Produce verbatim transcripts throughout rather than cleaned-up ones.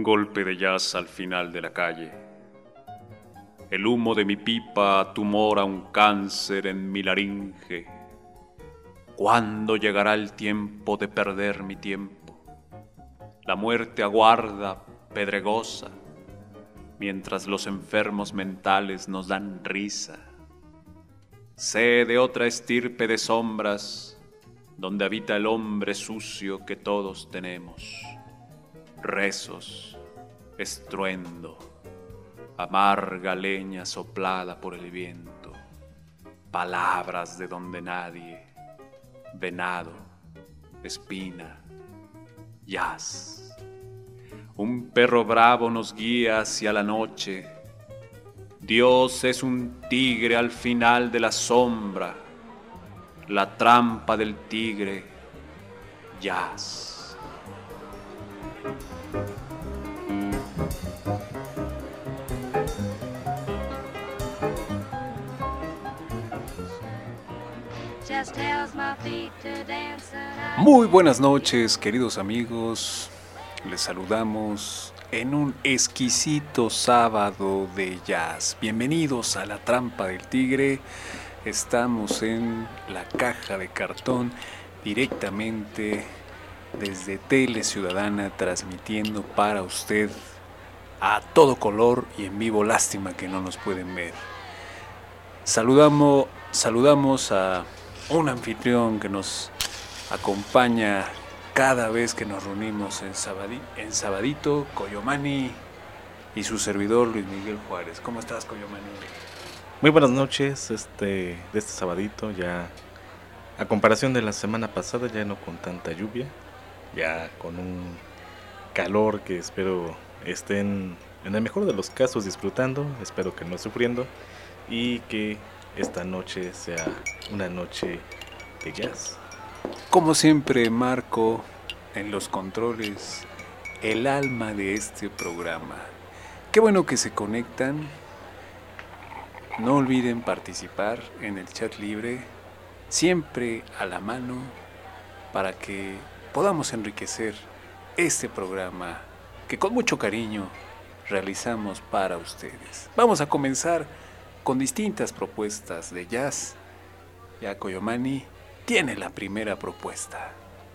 golpe de jazz al final de la calle. El humo de mi pipa tumora un cáncer en mi laringe. ¿Cuándo llegará el tiempo de perder mi tiempo? La muerte aguarda, pedregosa, mientras los enfermos mentales nos dan risa. Sé de otra estirpe de sombras, donde habita el hombre sucio que todos tenemos. Rezos, estruendo, amarga leña soplada por el viento, palabras de donde nadie, venado, espina, jazz. Un perro bravo nos guía hacia la noche. Dios es un tigre al final de la sombra, la trampa del tigre, jazz. Muy buenas noches, queridos amigos. Les saludamos en un exquisito sábado de jazz. Bienvenidos a La Trampa del Tigre. Estamos en la caja de cartón directamente desde Tele Ciudadana, transmitiendo para usted a todo color y en vivo. Lástima que no nos pueden ver. Saludamos, saludamos a un anfitrión que nos acompaña cada vez que nos reunimos en, sabadi, en Sabadito, Coyomani, y su servidor Luis Miguel Juárez. ¿Cómo estás, Coyomani? Muy buenas noches, este, de este Sabadito, ya a comparación de la semana pasada, ya no con tanta lluvia, ya con un calor que espero estén en el mejor de los casos disfrutando, espero que no sufriendo, y que esta noche sea una noche de jazz. Como siempre, Marco en los controles, el alma de este programa. Qué bueno que se conectan. No olviden participar en el chat libre, siempre a la mano, para que podamos enriquecer este programa que con mucho cariño realizamos para ustedes. Vamos a comenzar con distintas propuestas de jazz. Ya Coyomani tiene la primera propuesta.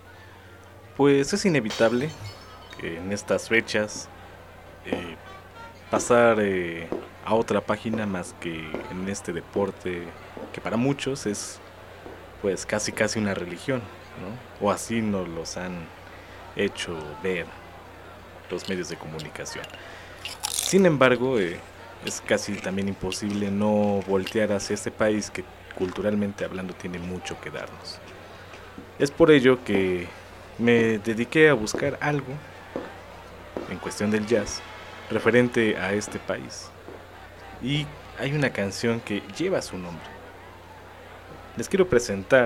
Pues es inevitable que en estas fechas eh, pasar eh, a otra página más que en este deporte que para muchos es pues casi casi una religión, ¿no? O así nos los han hecho ver los medios de comunicación. Sin embargo, eh, es casi también imposible no voltear hacia este país que culturalmente hablando tiene mucho que darnos. Es por ello que me dediqué a buscar algo en cuestión del jazz referente a este país. Y hay una canción que lleva su nombre. Les quiero presentar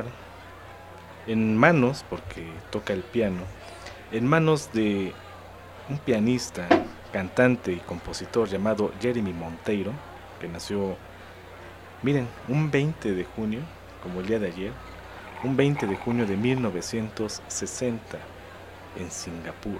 en manos, porque toca el piano, en manos de un pianista, cantante y compositor llamado Jeremy Monteiro, que nació, miren, un veinte de junio, como el día de ayer, un veinte de junio de mil novecientos sesenta en Singapur.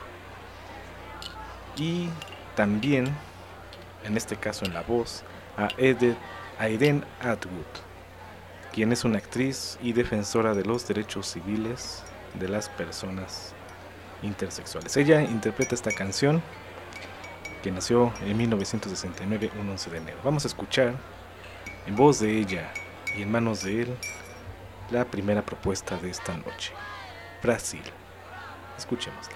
Y también, en este caso en la voz, a Edith Aiden Atwood, quien es una actriz y defensora de los derechos civiles de las personas intersexuales. Ella interpreta esta canción que nació en mil novecientos sesenta y nueve, un once de enero. Vamos a escuchar en voz de ella y en manos de él la primera propuesta de esta noche, Brasil. Escuchémosla.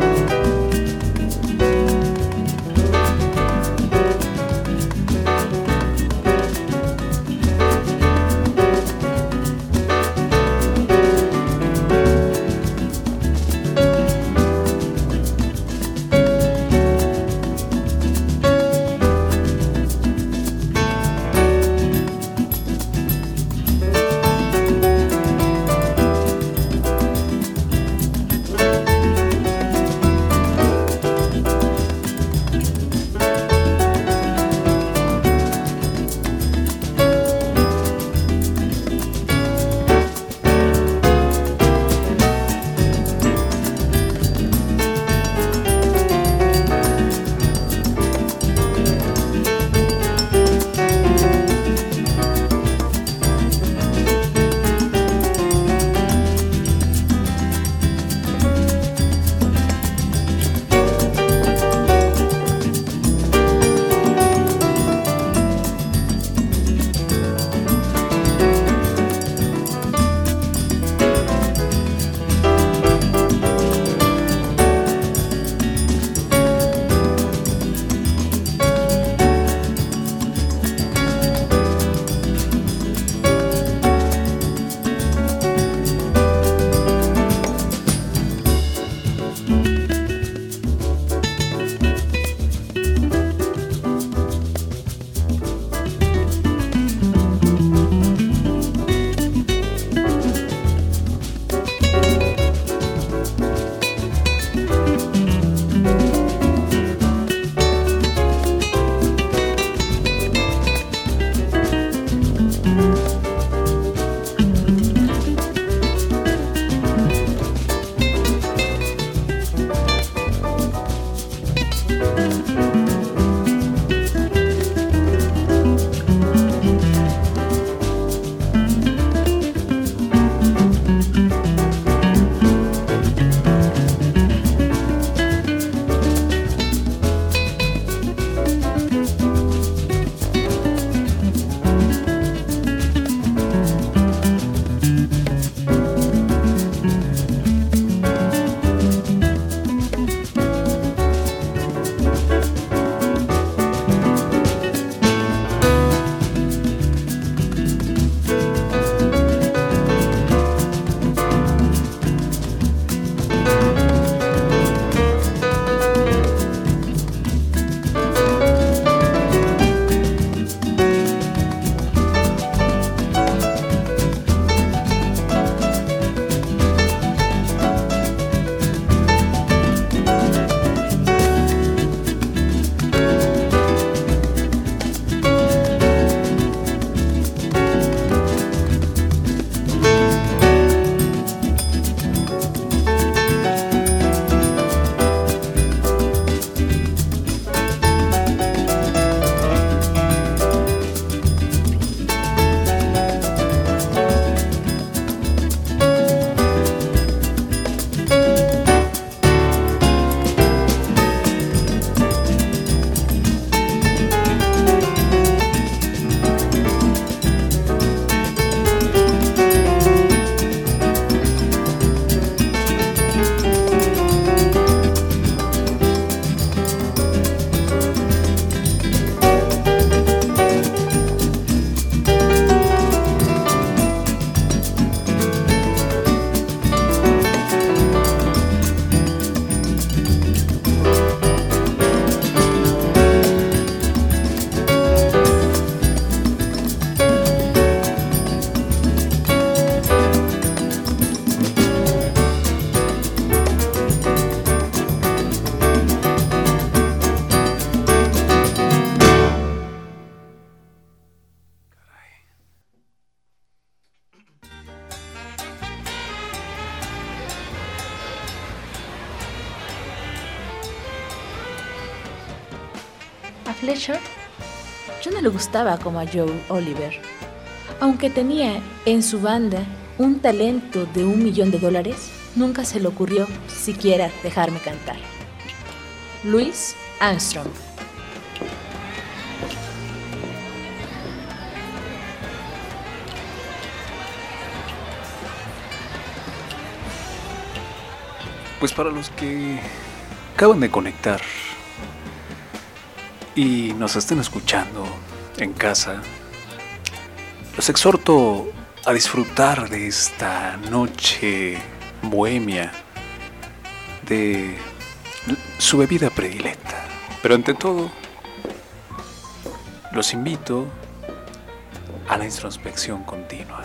Thank Fletcher ya no le gustaba como a Joe Oliver. Aunque tenía en su banda un talento de un millón de dólares, nunca se le ocurrió siquiera dejarme cantar. Louis Armstrong. Pues para los que acaban de conectar y nos estén escuchando en casa, los exhorto a disfrutar de esta noche bohemia, de su bebida predilecta. Pero ante todo, los invito a la introspección continua.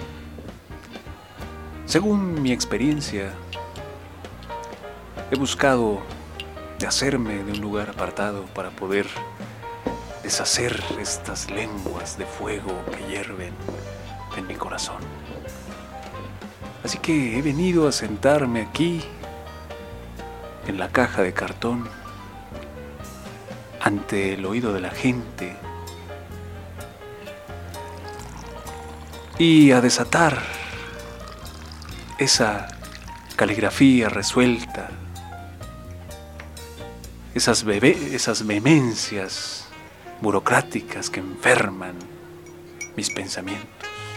Según mi experiencia, he buscado de hacerme de un lugar apartado para poder deshacer estas lenguas de fuego que hierven en mi corazón. Así que he venido a sentarme aquí, en la caja de cartón, ante el oído de la gente, y a desatar esa caligrafía resuelta, esas, bebé, esas vehemencias burocráticas que enferman mis pensamientos.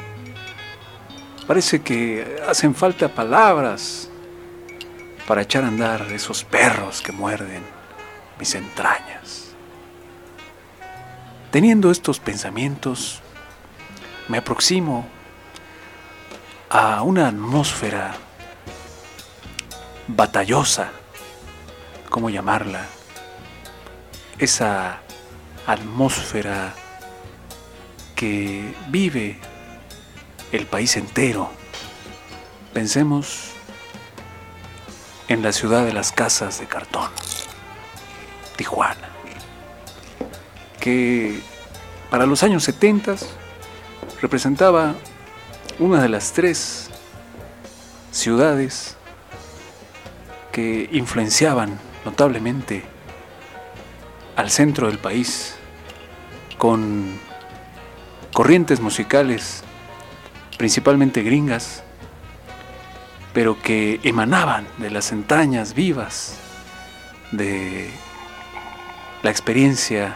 Parece que hacen falta palabras para echar a andar esos perros que muerden mis entrañas. Teniendo estos pensamientos, me aproximo a una atmósfera batallosa, ¿cómo llamarla? Esa atmósfera que vive el país entero. Pensemos en la ciudad de las casas de cartón, Tijuana, que para los años setenta representaba una de las tres ciudades que influenciaban notablemente al centro del país, con corrientes musicales principalmente gringas, pero que emanaban de las entrañas vivas de la experiencia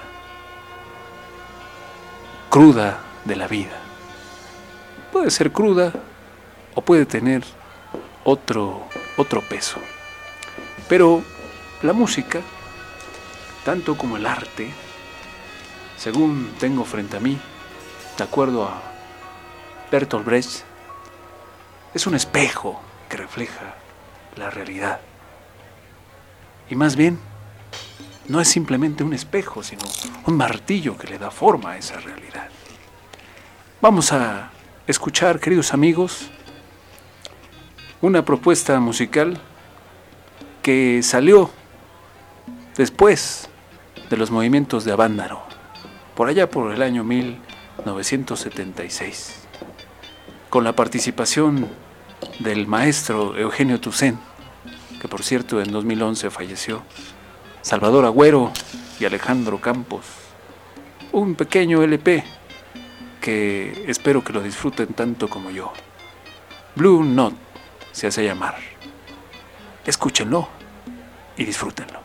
cruda de la vida. Puede ser cruda o puede tener otro, otro peso, pero la música, tanto como el arte, según tengo frente a mí, de acuerdo a Bertolt Brecht, es un espejo que refleja la realidad. Y más bien, no es simplemente un espejo, sino un martillo que le da forma a esa realidad. Vamos a escuchar, queridos amigos, una propuesta musical que salió después de los movimientos de Avándaro, por allá por el año mil novecientos setenta y seis, con la participación del maestro Eugenio Toussaint, que por cierto en dos mil once falleció, Salvador Agüero y Alejandro Campos. Un pequeño L P que espero que lo disfruten tanto como yo. Blue Note se hace llamar. Escúchenlo y disfrútenlo.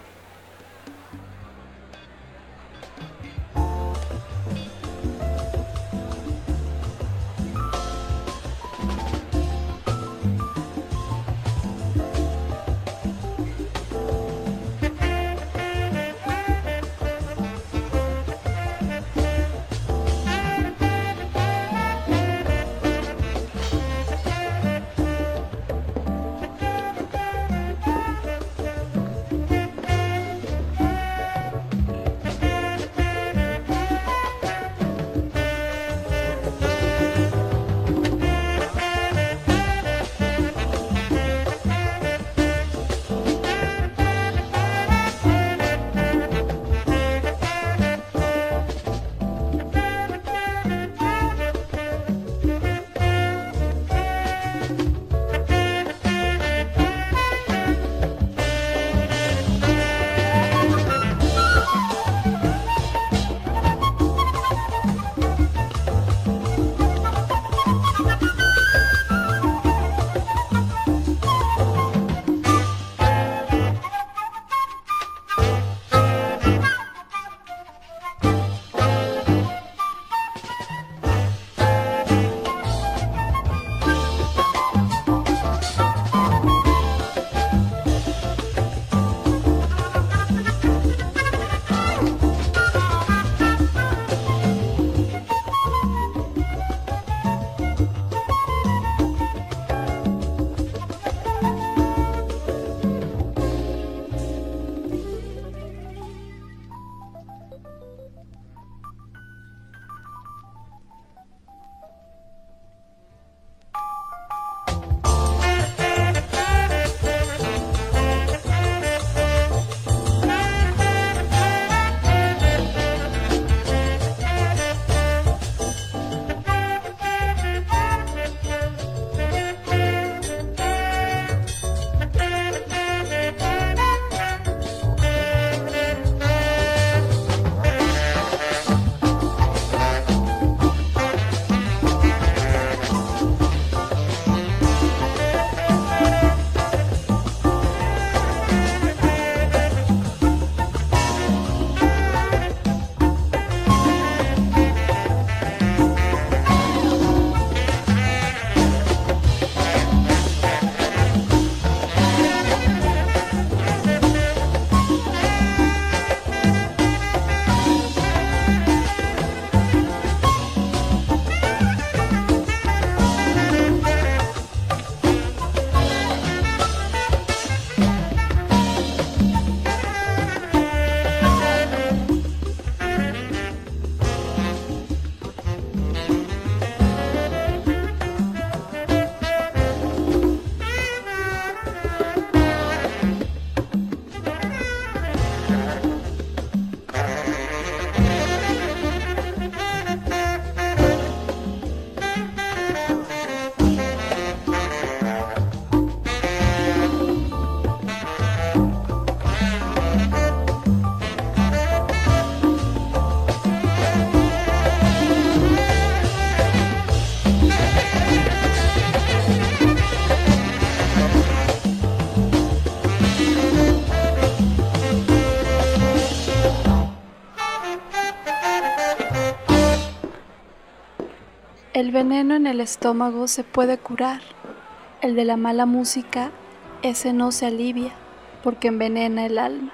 El veneno en el estómago se puede curar. El de la mala música, ese no se alivia porque envenena el alma.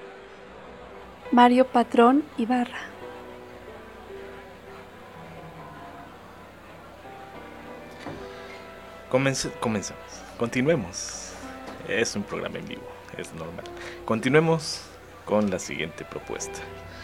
Mario Patrón Ibarra. Comence- comenzamos. Continuemos. Es un programa en vivo, es normal. Continuemos con la siguiente propuesta.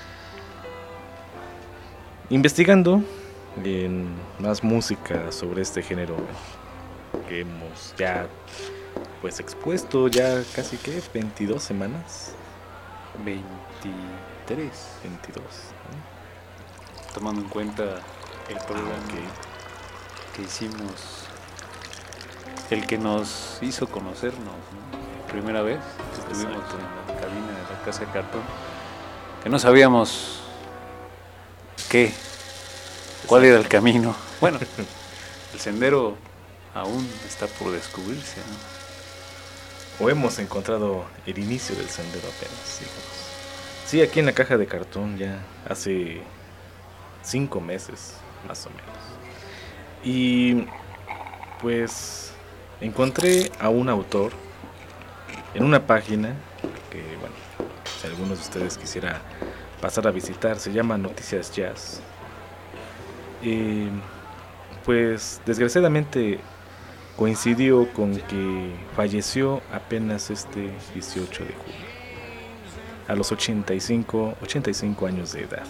Investigando en más música sobre este género que hemos ya pues expuesto ya casi que veintidós semanas. veintitrés. veintidós. ¿no? Tomando en cuenta el programa Ah, que hicimos, el que nos hizo conocernos, ¿no? Primera vez que estuvimos Exacto. en la cabina de la Casa de Cartón, que no sabíamos qué, cuál era el camino. Bueno, el sendero aún está por descubrirse, ¿no? O hemos encontrado el inicio del sendero apenas. Digamos. Sí, aquí en la Caja de Cartón ya hace cinco meses, más o menos. Y pues encontré a un autor en una página que, bueno, si algunos de ustedes quisiera pasar a visitar, se llama Noticias Jazz. Eh, pues desgraciadamente coincidió con que falleció apenas este dieciocho de julio, a los ochenta y cinco años de edad.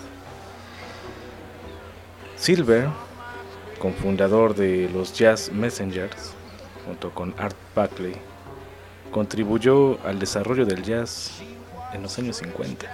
Silver, cofundador de los Jazz Messengers, junto con Art Blakey, contribuyó al desarrollo del jazz en los años cincuenta.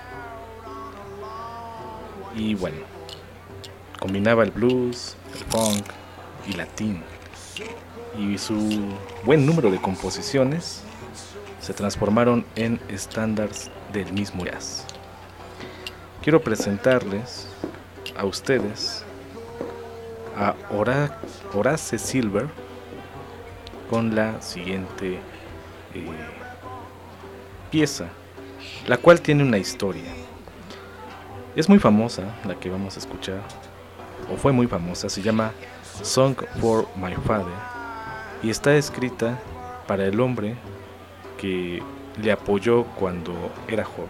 Y bueno, combinaba el blues, el funk y latín. Y su buen número de composiciones se transformaron en estándares del mismo jazz. Quiero presentarles a ustedes a Hora- Horace Silver con la siguiente eh, pieza, la cual tiene una historia. Es muy famosa la que vamos a escuchar, o fue muy famosa, se llama Song for My Father. Y está escrita para el hombre que le apoyó cuando era joven.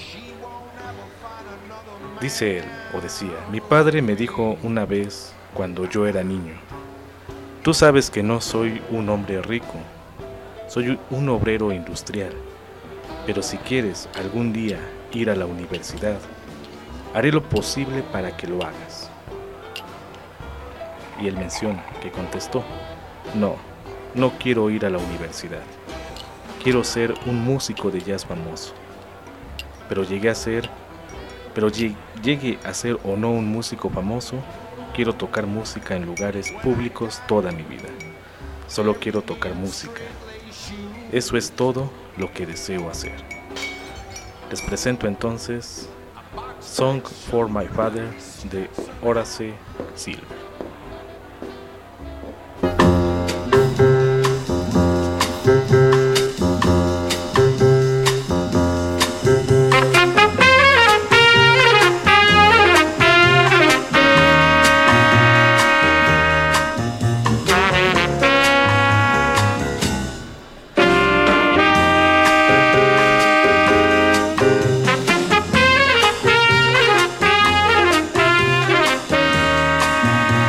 Dice él, o decía, mi padre me dijo una vez cuando yo era niño, tú sabes que no soy un hombre rico, soy un obrero industrial, pero si quieres algún día ir a la universidad, haré lo posible para que lo hagas. Y él menciona que contestó, no, no quiero ir a la universidad. Quiero ser un músico de jazz famoso. Pero llegué a ser, pero lleg- llegue a ser o no un músico famoso, quiero tocar música en lugares públicos toda mi vida. Solo quiero tocar música. Eso es todo lo que deseo hacer. Les presento entonces Song for My Father de Horace Silver. Thank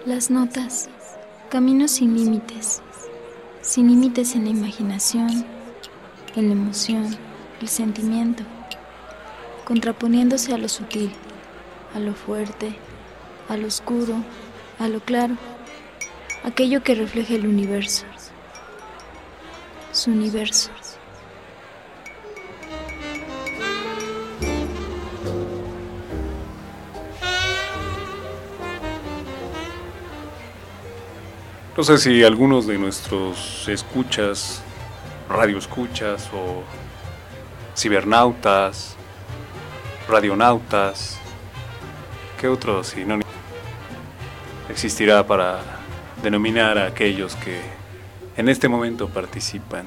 Las notas, caminos sin límites, sin límites en la imaginación, en la emoción, el sentimiento, contraponiéndose a lo sutil, a lo fuerte, a lo oscuro, a lo claro, aquello que refleja el universo, su universo. No sé si algunos de nuestros escuchas, radioescuchas o cibernautas, radionautas, ¿qué otro sinónimo existirá para denominar a aquellos que en este momento participan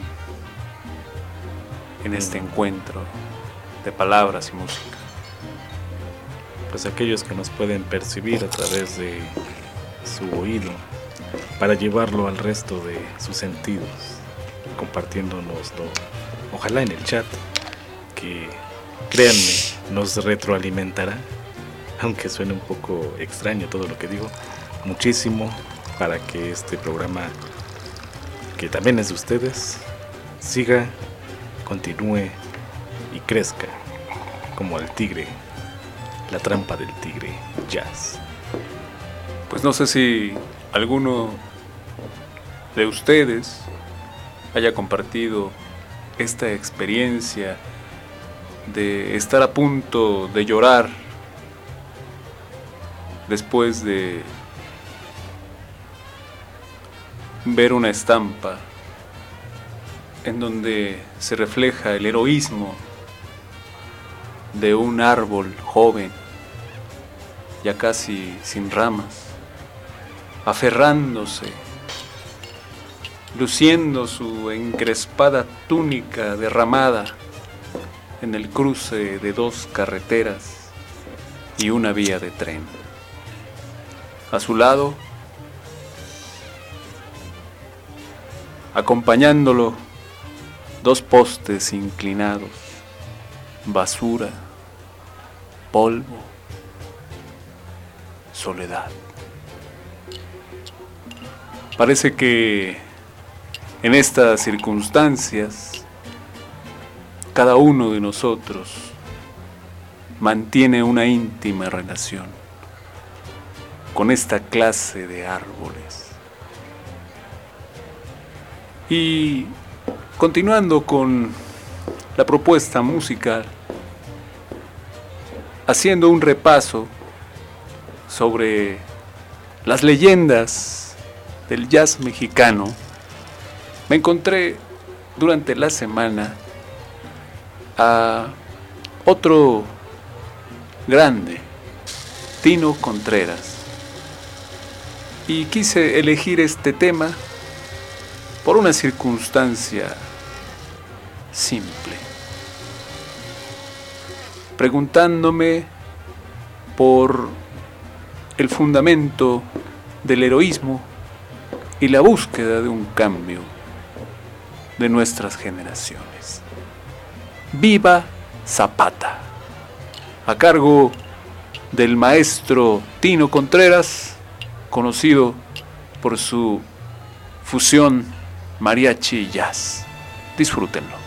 en este encuentro de palabras y música? Pues aquellos que nos pueden percibir a través de su oído, para llevarlo al resto de sus sentidos, compartiéndonoslo, ojalá en el chat, que créanme, nos retroalimentará, aunque suene un poco extraño todo lo que digo, muchísimo para que este programa, que también es de ustedes, siga, continúe y crezca como el tigre, la trampa del tigre, jazz. Pues no sé si alguno de ustedes haya compartido esta experiencia de estar a punto de llorar después de ver una estampa en donde se refleja el heroísmo de un árbol joven, ya casi sin ramas, aferrándose, luciendo su encrespada túnica derramada en el cruce de dos carreteras y una vía de tren. A su lado, acompañándolo, dos postes inclinados, basura, polvo, soledad. Parece que en estas circunstancias cada uno de nosotros mantiene una íntima relación con esta clase de árboles. Y continuando con la propuesta musical, haciendo un repaso sobre las leyendas del jazz mexicano, me encontré durante la semana a otro grande, Tino Contreras, y quise elegir este tema por una circunstancia simple, preguntándome por el fundamento del heroísmo y la búsqueda de un cambio de nuestras generaciones. Viva Zapata, a cargo del maestro Tino Contreras, conocido por su fusión mariachi y jazz. Disfrútenlo.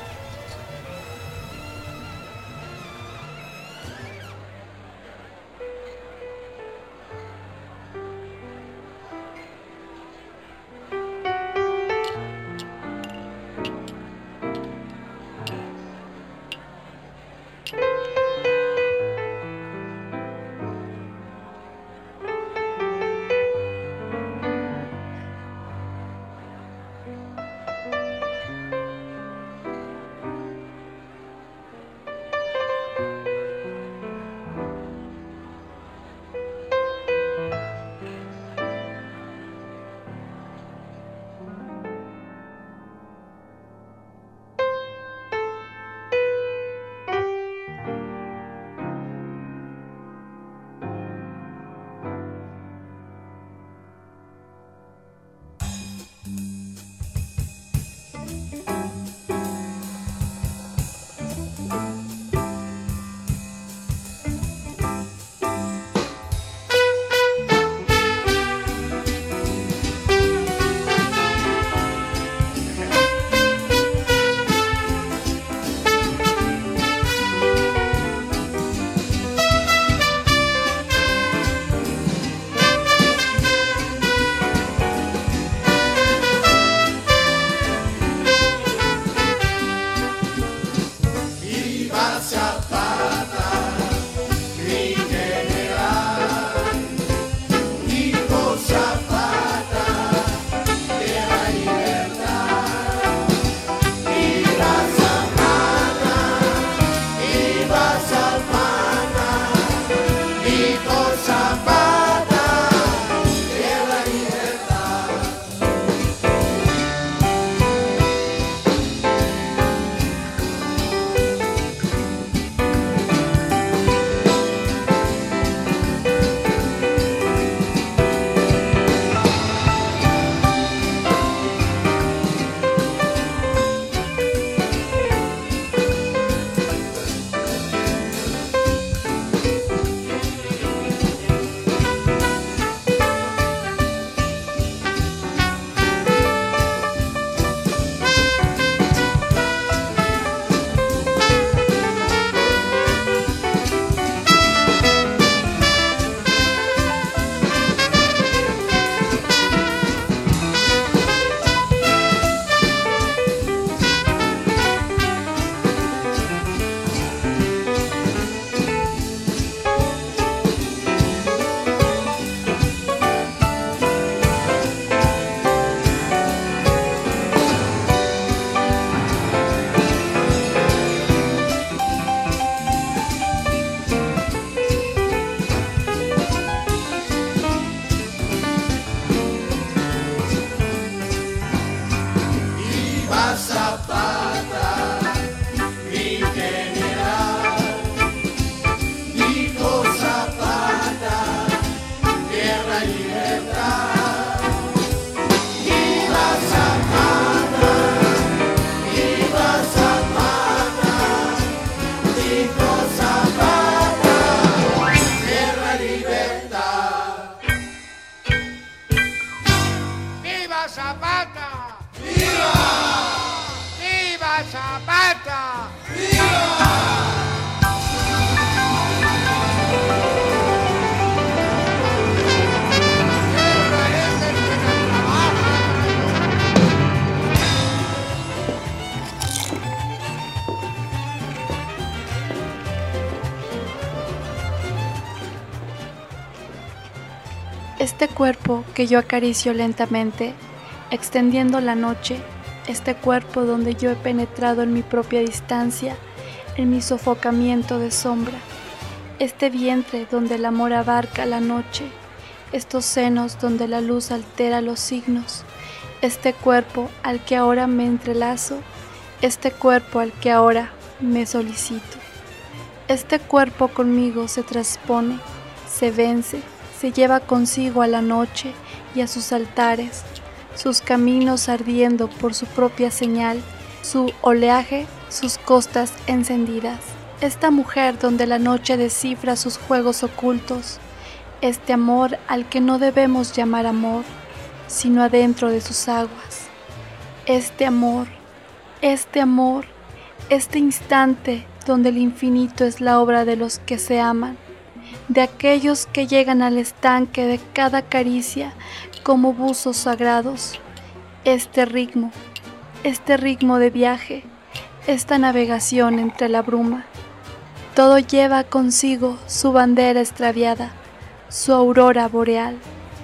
Este cuerpo que yo acaricio lentamente, extendiendo la noche, este cuerpo donde yo he penetrado en mi propia distancia, en mi sofocamiento de sombra, este vientre donde el amor abarca la noche, estos senos donde la luz altera los signos, este cuerpo al que ahora me entrelazo, este cuerpo al que ahora me solicito. Este cuerpo conmigo se transpone, se vence, se lleva consigo a la noche y a sus altares, sus caminos ardiendo por su propia señal, su oleaje, sus costas encendidas. Esta mujer donde la noche descifra sus juegos ocultos, este amor al que no debemos llamar amor, sino adentro de sus aguas. Este amor, este amor, este instante donde el infinito es la obra de los que se aman, de aquellos que llegan al estanque de cada caricia como buzos sagrados. Este ritmo, este ritmo de viaje, esta navegación entre la bruma, todo lleva consigo su bandera extraviada, su aurora boreal.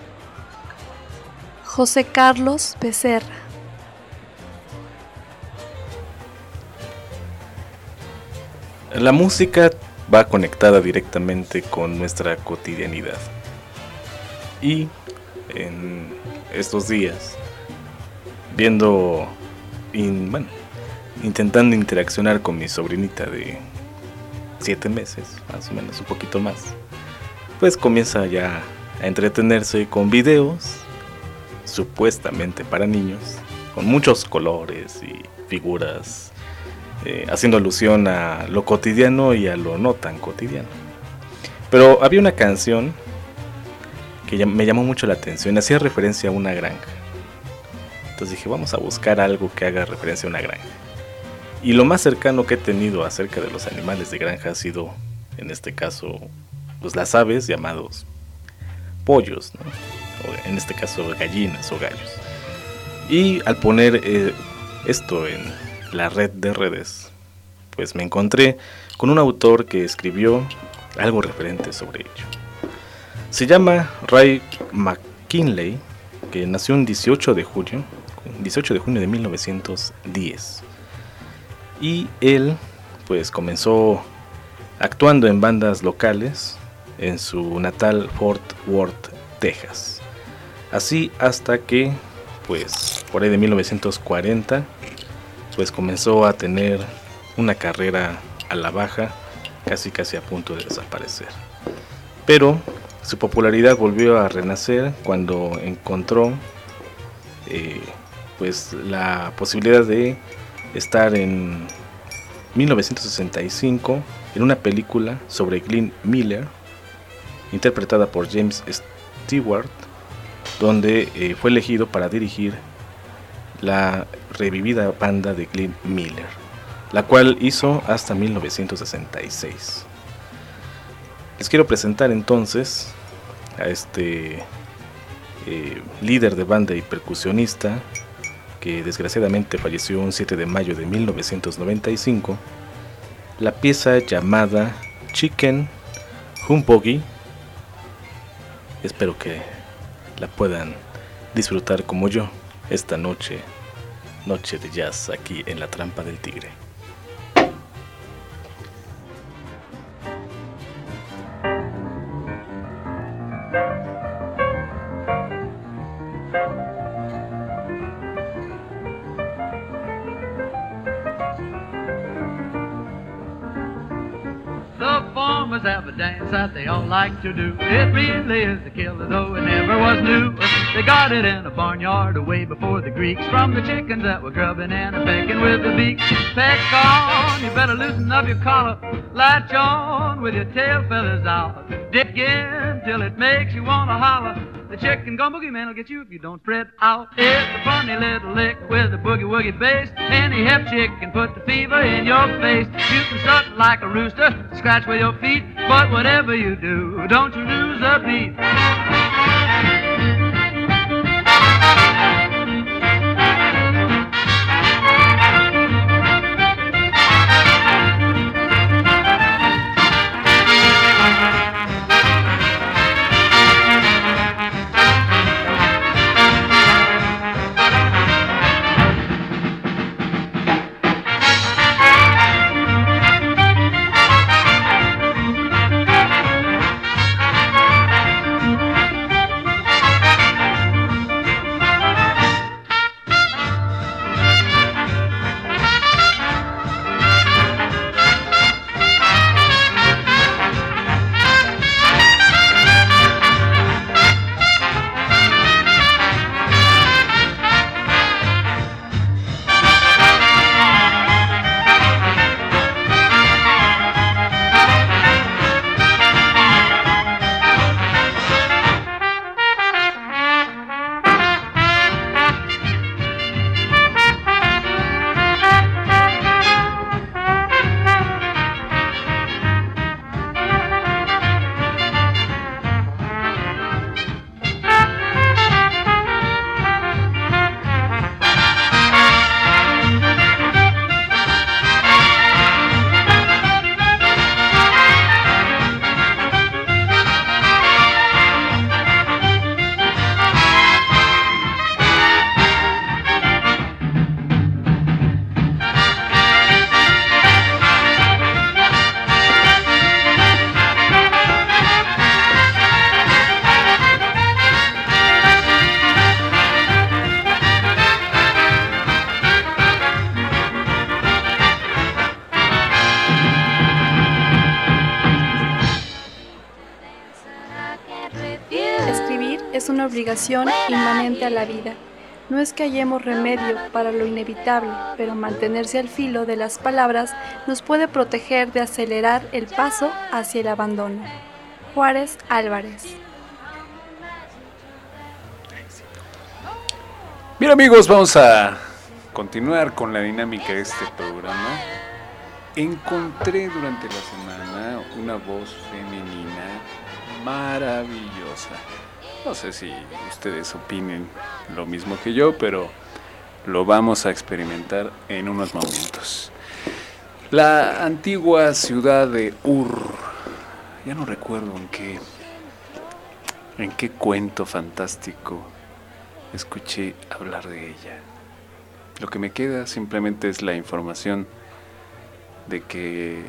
José Carlos Becerra. La música va conectada directamente con nuestra cotidianidad. Y en estos días, viendo, in, bueno, intentando interaccionar con mi sobrinita de siete meses, más o menos, un poquito más, pues comienza ya a entretenerse con videos supuestamente para niños, con muchos colores y figuras, Eh, haciendo alusión a lo cotidiano y a lo no tan cotidiano. Pero había una canción que me llamó mucho la atención, hacía referencia a una granja. Entonces dije, vamos a buscar algo que haga referencia a una granja. Y lo más cercano que he tenido acerca de los animales de granja ha sido, en este caso, pues las aves llamados pollos, ¿no? O en este caso gallinas o gallos. Y al poner eh, esto en la red de redes, pues me encontré con un autor que escribió algo referente sobre ello. Se llama Ray McKinley, que nació el dieciocho de junio de mil novecientos diez. Y él pues comenzó actuando en bandas locales en su natal Fort Worth, Texas. Así hasta que pues por ahí de mil novecientos cuarenta pues comenzó a tener una carrera a la baja, casi casi a punto de desaparecer. Pero su popularidad volvió a renacer cuando encontró eh, pues la posibilidad de estar en mil novecientos sesenta y cinco en una película sobre Glenn Miller, interpretada por James Stewart, donde eh, fue elegido para dirigir la revivida banda de Glenn Miller, la cual hizo hasta mil novecientos sesenta y seis. Les quiero presentar entonces a este eh, líder de banda y percusionista que desgraciadamente falleció un siete de mayo de mil novecientos noventa y cinco, la pieza llamada Chicken Humpogi. Espero que la puedan disfrutar como yo esta noche, noche de jazz aquí en La Trampa del Tigre. Have a dance that they all like to do. It really is a killer, though it never was new. They got it in a barnyard away before the Greeks, from the chickens that were grubbing and a pecking with the beaks. Peck on, you better loosen up your collar. Latch on with your tail feathers out. Dig in till it makes you wanna holler. The chicken gun boogie man will get you if you don't spread out. It's a funny little lick with a boogie woogie bass. Any hep chick can put the fever in your face. You can strut like a rooster, scratch with your feet, but whatever you do, don't you lose a beat. es una obligación inmanente a la vida. No es que hallemos remedio para lo inevitable, pero mantenerse al filo de las palabras nos puede proteger de acelerar el paso hacia el abandono. Juárez Álvarez. Bien, amigos, vamos a continuar con la dinámica de este programa. Encontré durante la semana una voz femenina maravillosa. No sé si ustedes opinen lo mismo que yo, pero lo vamos a experimentar en unos momentos. La antigua ciudad de Ur. Ya no recuerdo en qué, en qué cuento fantástico escuché hablar de ella. Lo que me queda simplemente es la información de que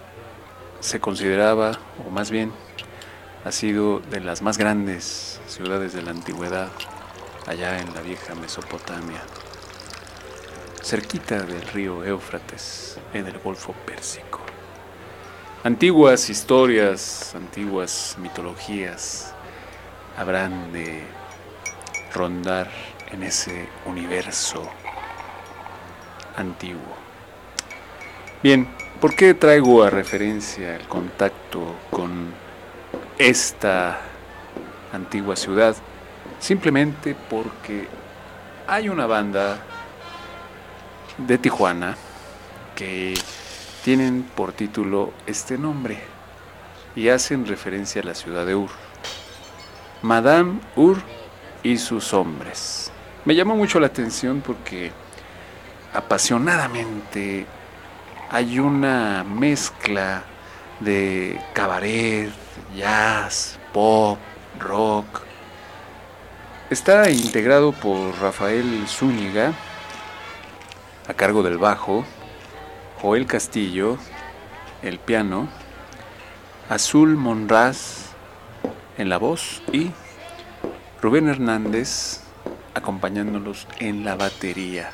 se consideraba, o más bien, ha sido de las más grandes ciudades de la antigüedad, allá en la vieja Mesopotamia, cerquita del río Éufrates, en el Golfo Pérsico. Antiguas historias, antiguas mitologías habrán de rondar en ese universo antiguo. Bien, ¿por qué traigo a referencia el contacto con esta antigua ciudad? Simplemente porque hay una banda de Tijuana que tienen por título este nombre y hacen referencia a la ciudad de Ur. Madame Ur y sus hombres. Me llamó mucho la atención porque apasionadamente hay una mezcla de cabaret, jazz, pop, rock. Está integrado por Rafael Zúñiga a cargo del bajo, Joel Castillo, el piano, Azul Monraz en la voz y Rubén Hernández acompañándolos en la batería.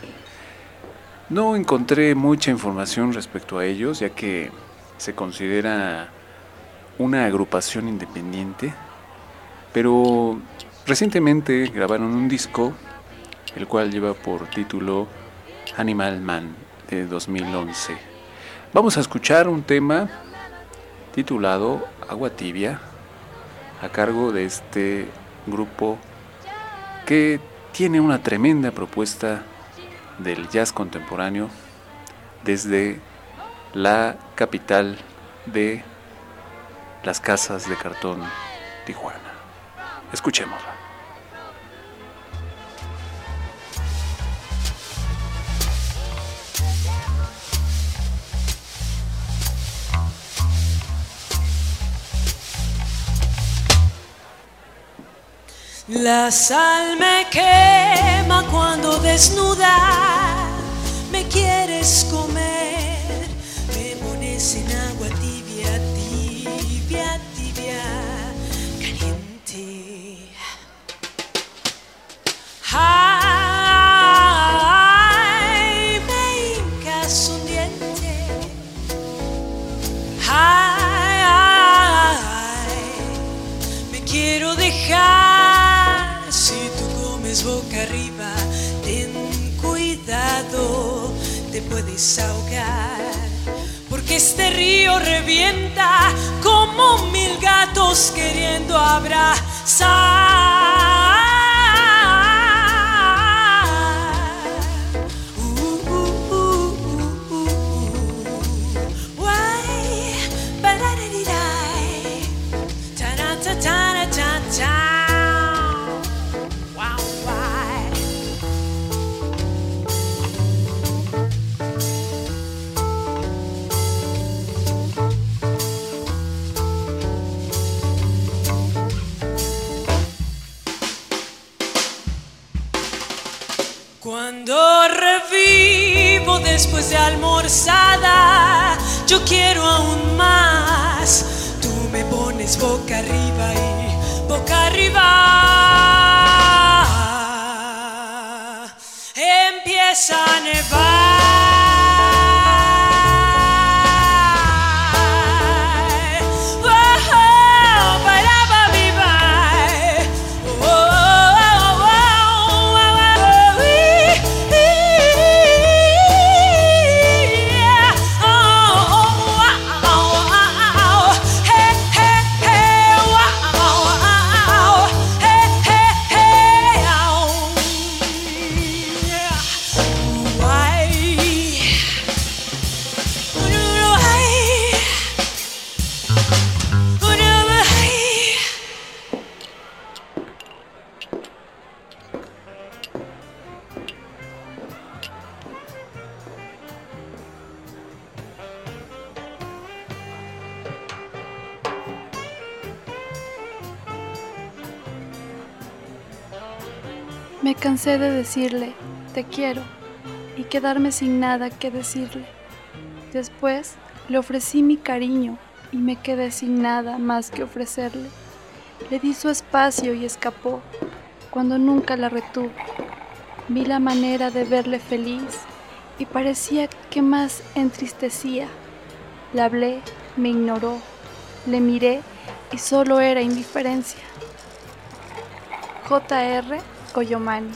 No encontré mucha información respecto a ellos, ya que se considera una agrupación independiente, pero recientemente grabaron un disco, el cual lleva por título Animal Man, de dos mil once. Vamos a escuchar un tema titulado Agua Tibia, a cargo de este grupo que tiene una tremenda propuesta del jazz contemporáneo desde la capital de las casas de cartón, Tijuana. Escuchémosla. La sal me quema cuando desnuda me quieres comer, me pones en agua tibia, tibia, tibia, caliente. Ay, me hincas un diente. Ay, ay, me quiero dejar. Si tú comes boca arriba, ten cuidado, te puedes ahogar, porque este río revienta como mil gatos queriendo abrazar. Uh, uh, uh, uh, uh, uh. Guay, balarirai, ta-ta-ta-ta-ta-ta. Cuando revivo después de almorzada, yo quiero aún más. Tú me pones boca arriba y boca arriba. Empieza a nevar. Oh, para vivar. Oh, Me cansé de decirle, te quiero, y quedarme sin nada que decirle. Después le ofrecí mi cariño y me quedé sin nada más que ofrecerle. Le di su espacio y escapó, cuando nunca la retuve. Vi la manera de verle feliz y parecía que más entristecía. Le hablé, me ignoró, le miré y solo era indiferencia. J R Coyomani.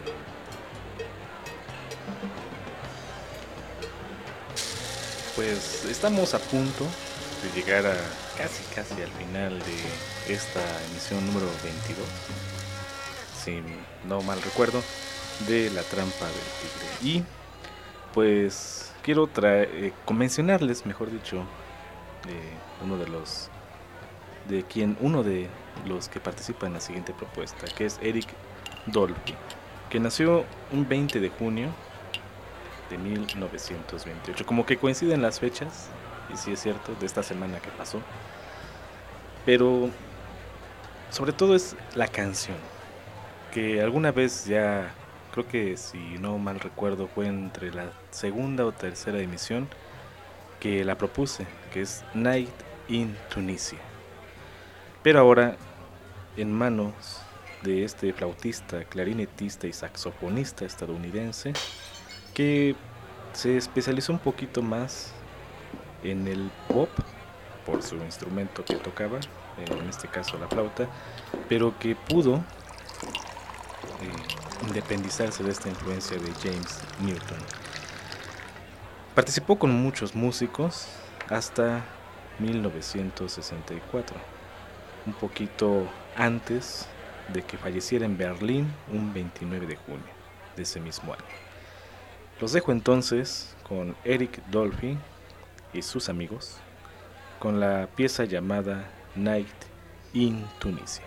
Pues estamos a punto de llegar a casi casi al final de esta emisión número veintidós, si no mal recuerdo, de La Trampa del Tigre. Y pues quiero traer, eh, mencionarles, mejor dicho, eh, uno de los de quien uno de los que participa en la siguiente propuesta, que es Eric Dolphy, que nació un veinte de junio de mil novecientos veintiocho. Como que coinciden las fechas, y sí es cierto, de esta semana que pasó. Pero sobre todo es la canción, que alguna vez ya, creo que si no mal recuerdo, fue entre la segunda o tercera emisión que la propuse, que es Night in Tunisia. Pero ahora, en manos de este flautista, clarinetista y saxofonista estadounidense, que se especializó un poquito más en el pop, por su instrumento que tocaba, en este caso la flauta, pero que pudo eh, independizarse de esta influencia de James Newton. Participó con muchos músicos hasta mil novecientos sesenta y cuatro, un poquito antes de que falleciera en Berlín un veintinueve de junio de ese mismo año. Los dejo entonces con Eric Dolphy y sus amigos con la pieza llamada Night in Tunisia.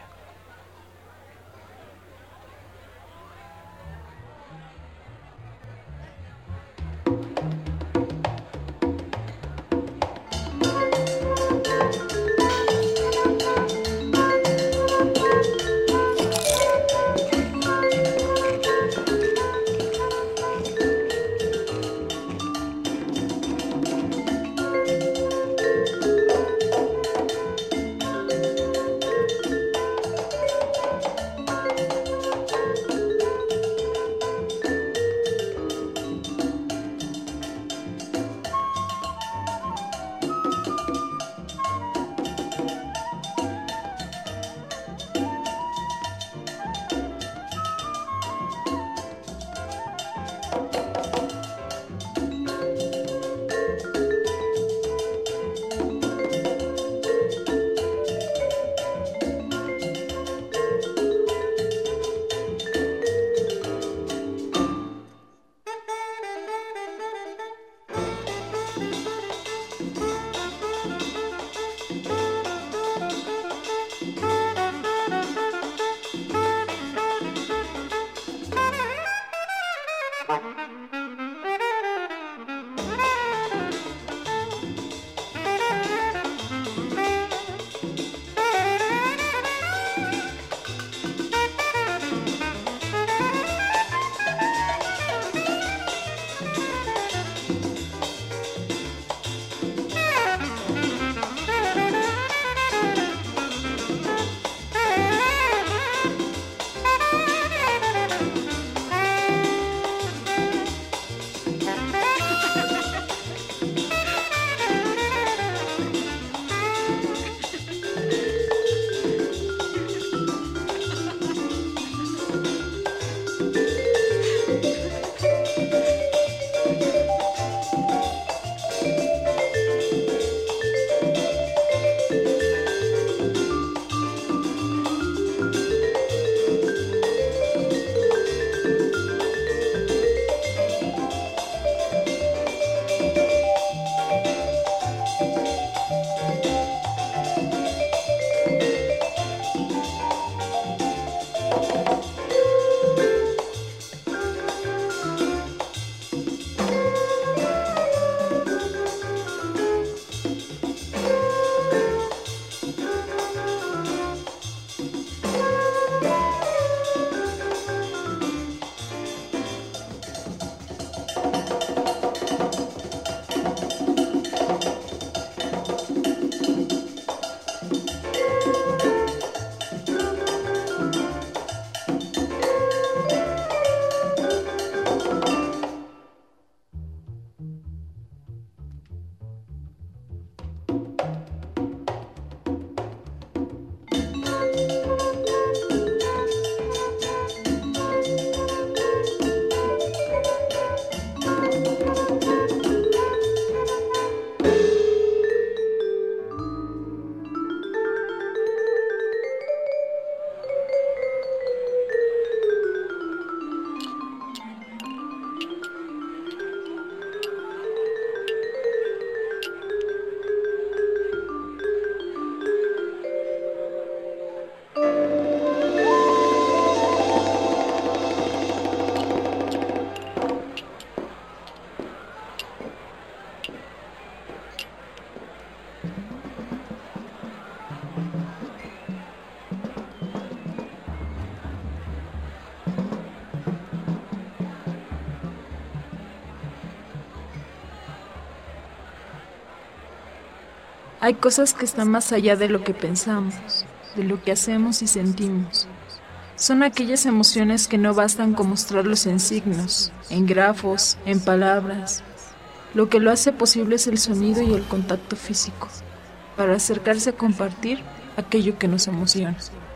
Hay cosas que están más allá de lo que pensamos, de lo que hacemos y sentimos. Son aquellas emociones que no bastan con mostrarlos en signos, en grafos, en palabras. Lo que lo hace posible es el sonido y el contacto físico, para acercarse a compartir aquello que nos emociona.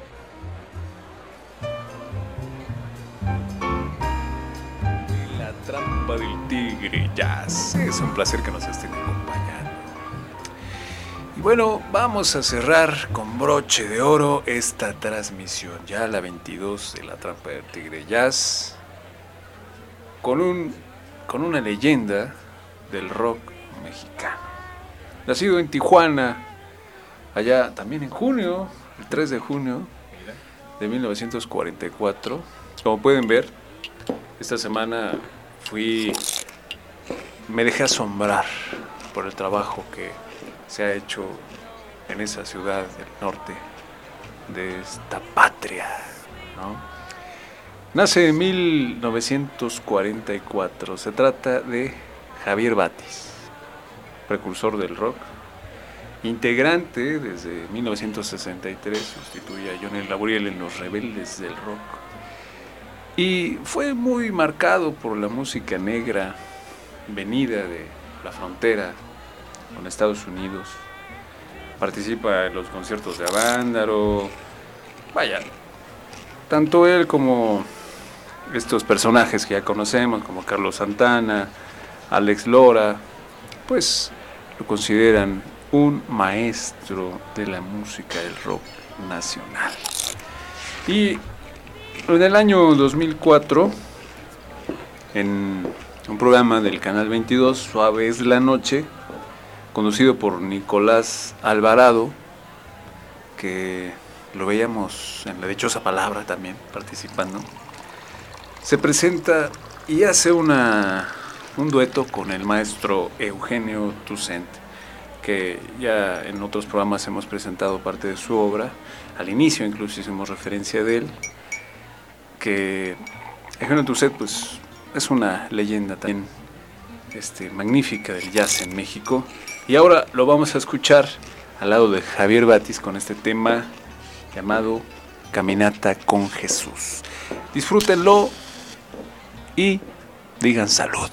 La trampa del tigre jazz. Es un placer que nos estén acompañando. Y bueno, vamos a cerrar con broche de oro esta transmisión, ya la veintidós de la trampa del tigre jazz, con, un, con una leyenda del rock mexicano. Nacido en Tijuana, allá también en junio, el tres de junio de mil novecientos cuarenta y cuatro. Como pueden ver, esta semana fui, me dejé asombrar por el trabajo que se ha hecho en esa ciudad del norte de esta patria, ¿no? Nace en mil novecientos cuarenta y cuatro. Se trata de Javier Batis, precursor del rock, integrante desde mil novecientos sesenta y tres, sustituye a Johnny Laboriel en Los Rebeldes del Rock, y fue muy marcado por la música negra venida de la frontera con Estados Unidos. Participa en los conciertos de Avándaro. Vaya, tanto él como estos personajes que ya conocemos, como Carlos Santana, Alex Lora, pues lo consideran un maestro de la música del rock nacional. Y en el año dos mil cuatro, en un programa del Canal veintidós, Suave es la Noche, conducido por Nicolás Alvarado, que lo veíamos en La Dichosa Palabra también participando, se presenta y hace una, un dueto con el maestro Eugenio Toussaint, que ya en otros programas hemos presentado parte de su obra. Al inicio incluso hicimos referencia de él, que Eugenio Toussaint pues es una leyenda también este, magnífica del jazz en México. Y ahora lo vamos a escuchar al lado de Javier Batis con este tema llamado Caminata con Jesús. Disfrútenlo y digan salud.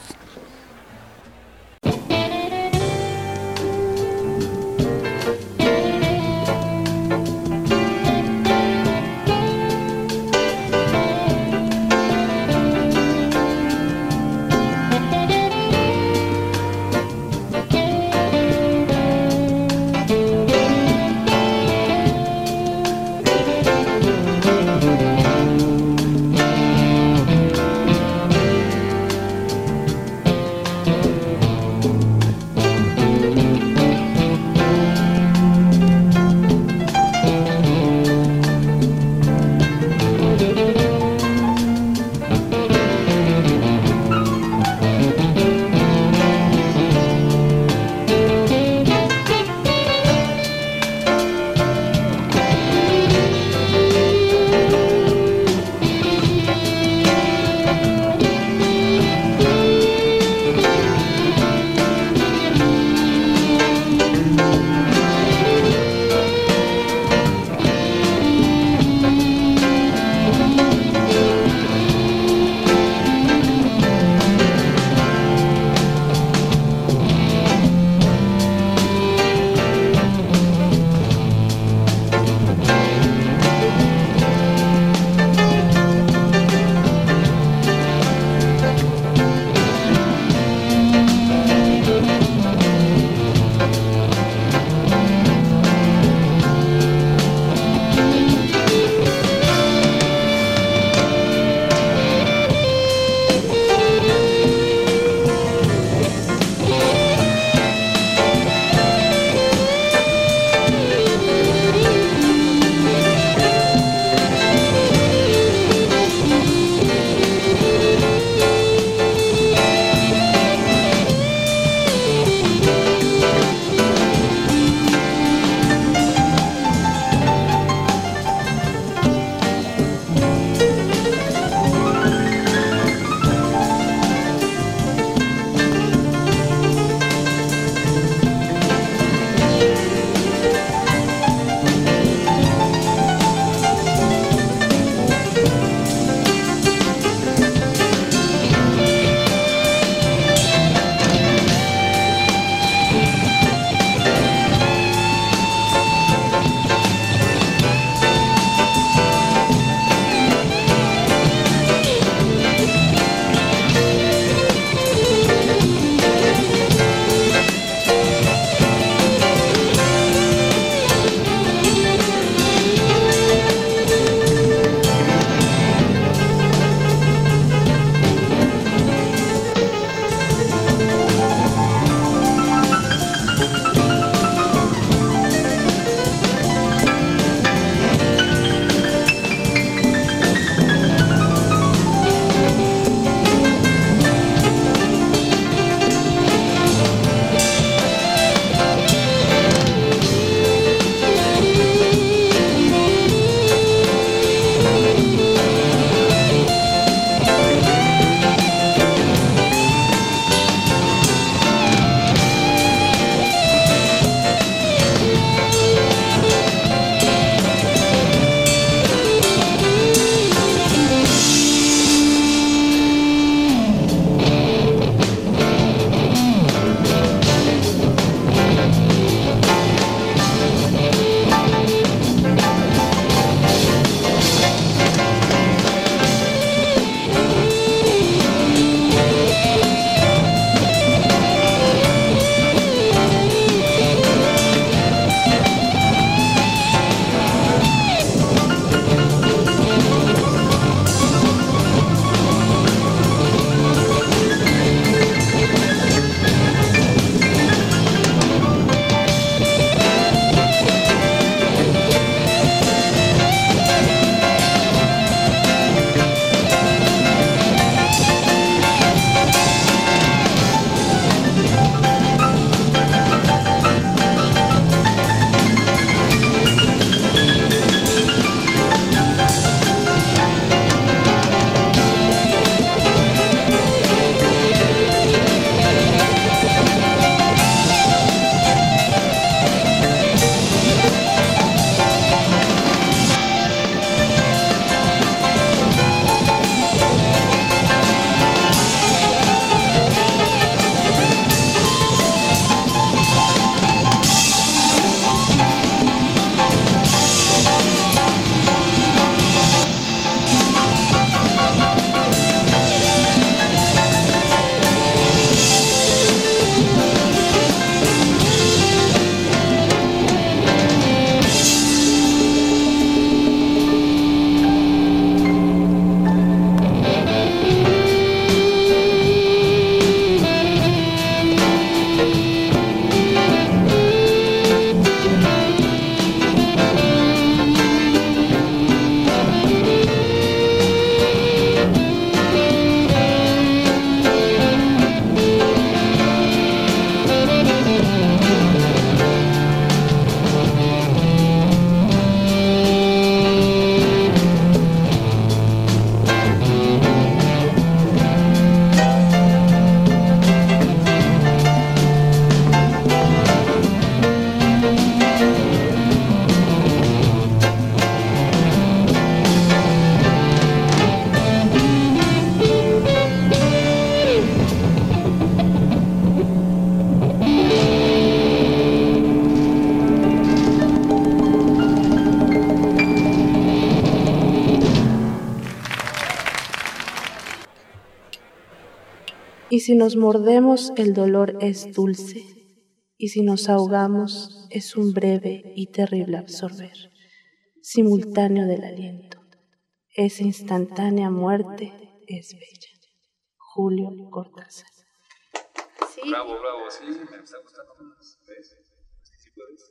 Y si nos mordemos, el dolor es dulce, y si nos ahogamos, es un breve y terrible absorber, simultáneo del aliento. Esa instantánea muerte es bella. Julio Cortázar. ¿Sí? Bravo, bravo, sí, me está gustando más. ¿Ves? Sí puedes.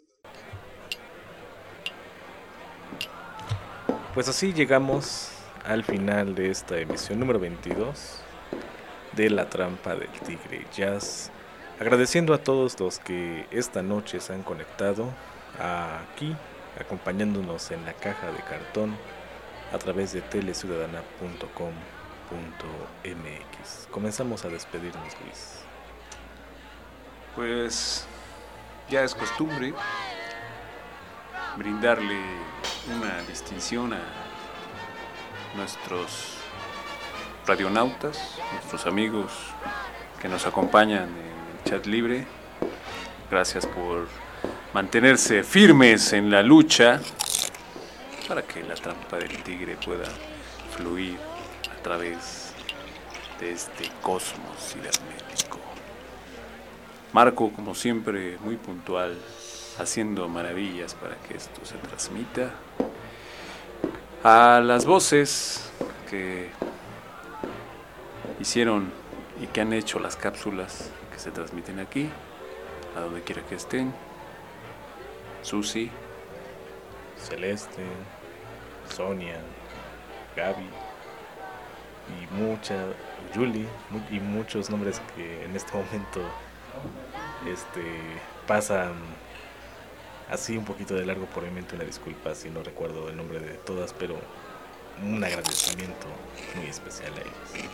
Pues así llegamos al final de esta emisión número veintidós de La Trampa del Tigre Jazz, agradeciendo a todos los que esta noche se han conectado aquí, acompañándonos en la caja de cartón a través de teleciudadana punto com punto m x. Comenzamos a despedirnos, Luis. Pues ya es costumbre brindarle una distinción a nuestros radionautas, nuestros amigos que nos acompañan en el chat libre. Gracias por mantenerse firmes en la lucha para que la trampa del tigre pueda fluir a través de este cosmos cibernético. Marco, como siempre, muy puntual, haciendo maravillas para que esto se transmita. A las voces que hicieron y que han hecho las cápsulas que se transmiten aquí, a donde quiera que estén. Susi, Celeste, Sonia, Gaby y mucha Julie y muchos nombres que en este momento este pasan así un poquito de largo por mi mente. Una disculpa si no recuerdo el nombre de todas, pero un agradecimiento muy especial a ellos.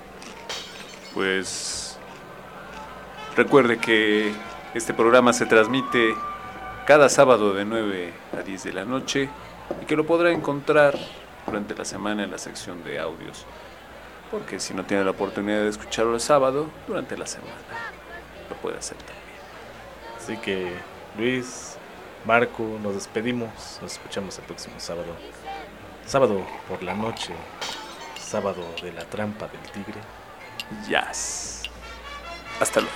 Pues recuerde que este programa se transmite cada sábado de nueve a diez de la noche y que lo podrá encontrar durante la semana en la sección de audios, porque si no tiene la oportunidad de escucharlo el sábado, durante la semana lo puede hacer también. Así que Luis, Marco, nos despedimos, nos escuchamos el próximo sábado, sábado por la noche, sábado de La Trampa del Tigre Jazz. Hasta luego.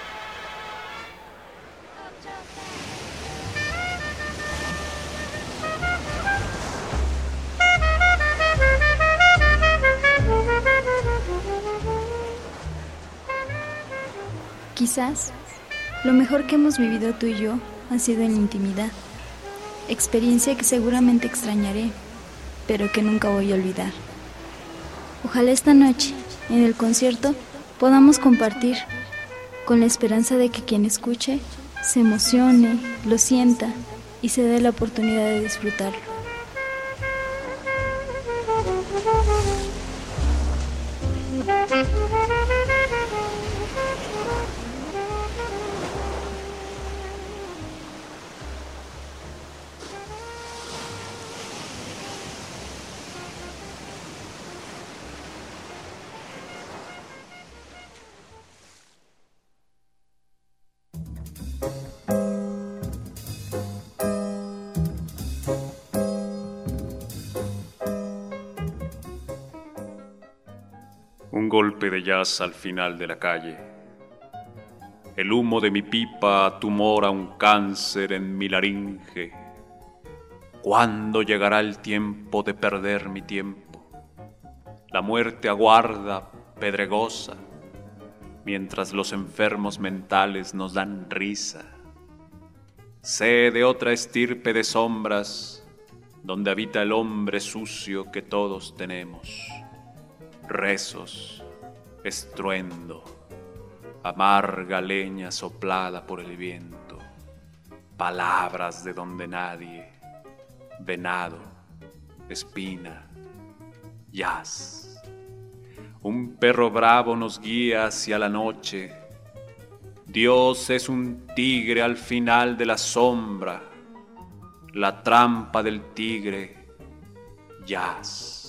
Quizás lo mejor que hemos vivido tú y yo ha sido en la intimidad, experiencia que seguramente extrañaré, pero que nunca voy a olvidar. Ojalá esta noche, en el concierto, podamos compartir, con la esperanza de que quien escuche se emocione, lo sienta y se dé la oportunidad de disfrutarlo. Un golpe de jazz al final de la calle. El humo de mi pipa tumora un cáncer en mi laringe. ¿Cuándo llegará el tiempo de perder mi tiempo? La muerte aguarda, pedregosa, mientras los enfermos mentales nos dan risa. Sé de otra estirpe de sombras, donde habita el hombre sucio que todos tenemos. Rezos, estruendo, amarga leña soplada por el viento, palabras de donde nadie, venado, espina, jazz. Un perro bravo nos guía hacia la noche. Dios es un tigre al final de la sombra, la trampa del tigre, jazz.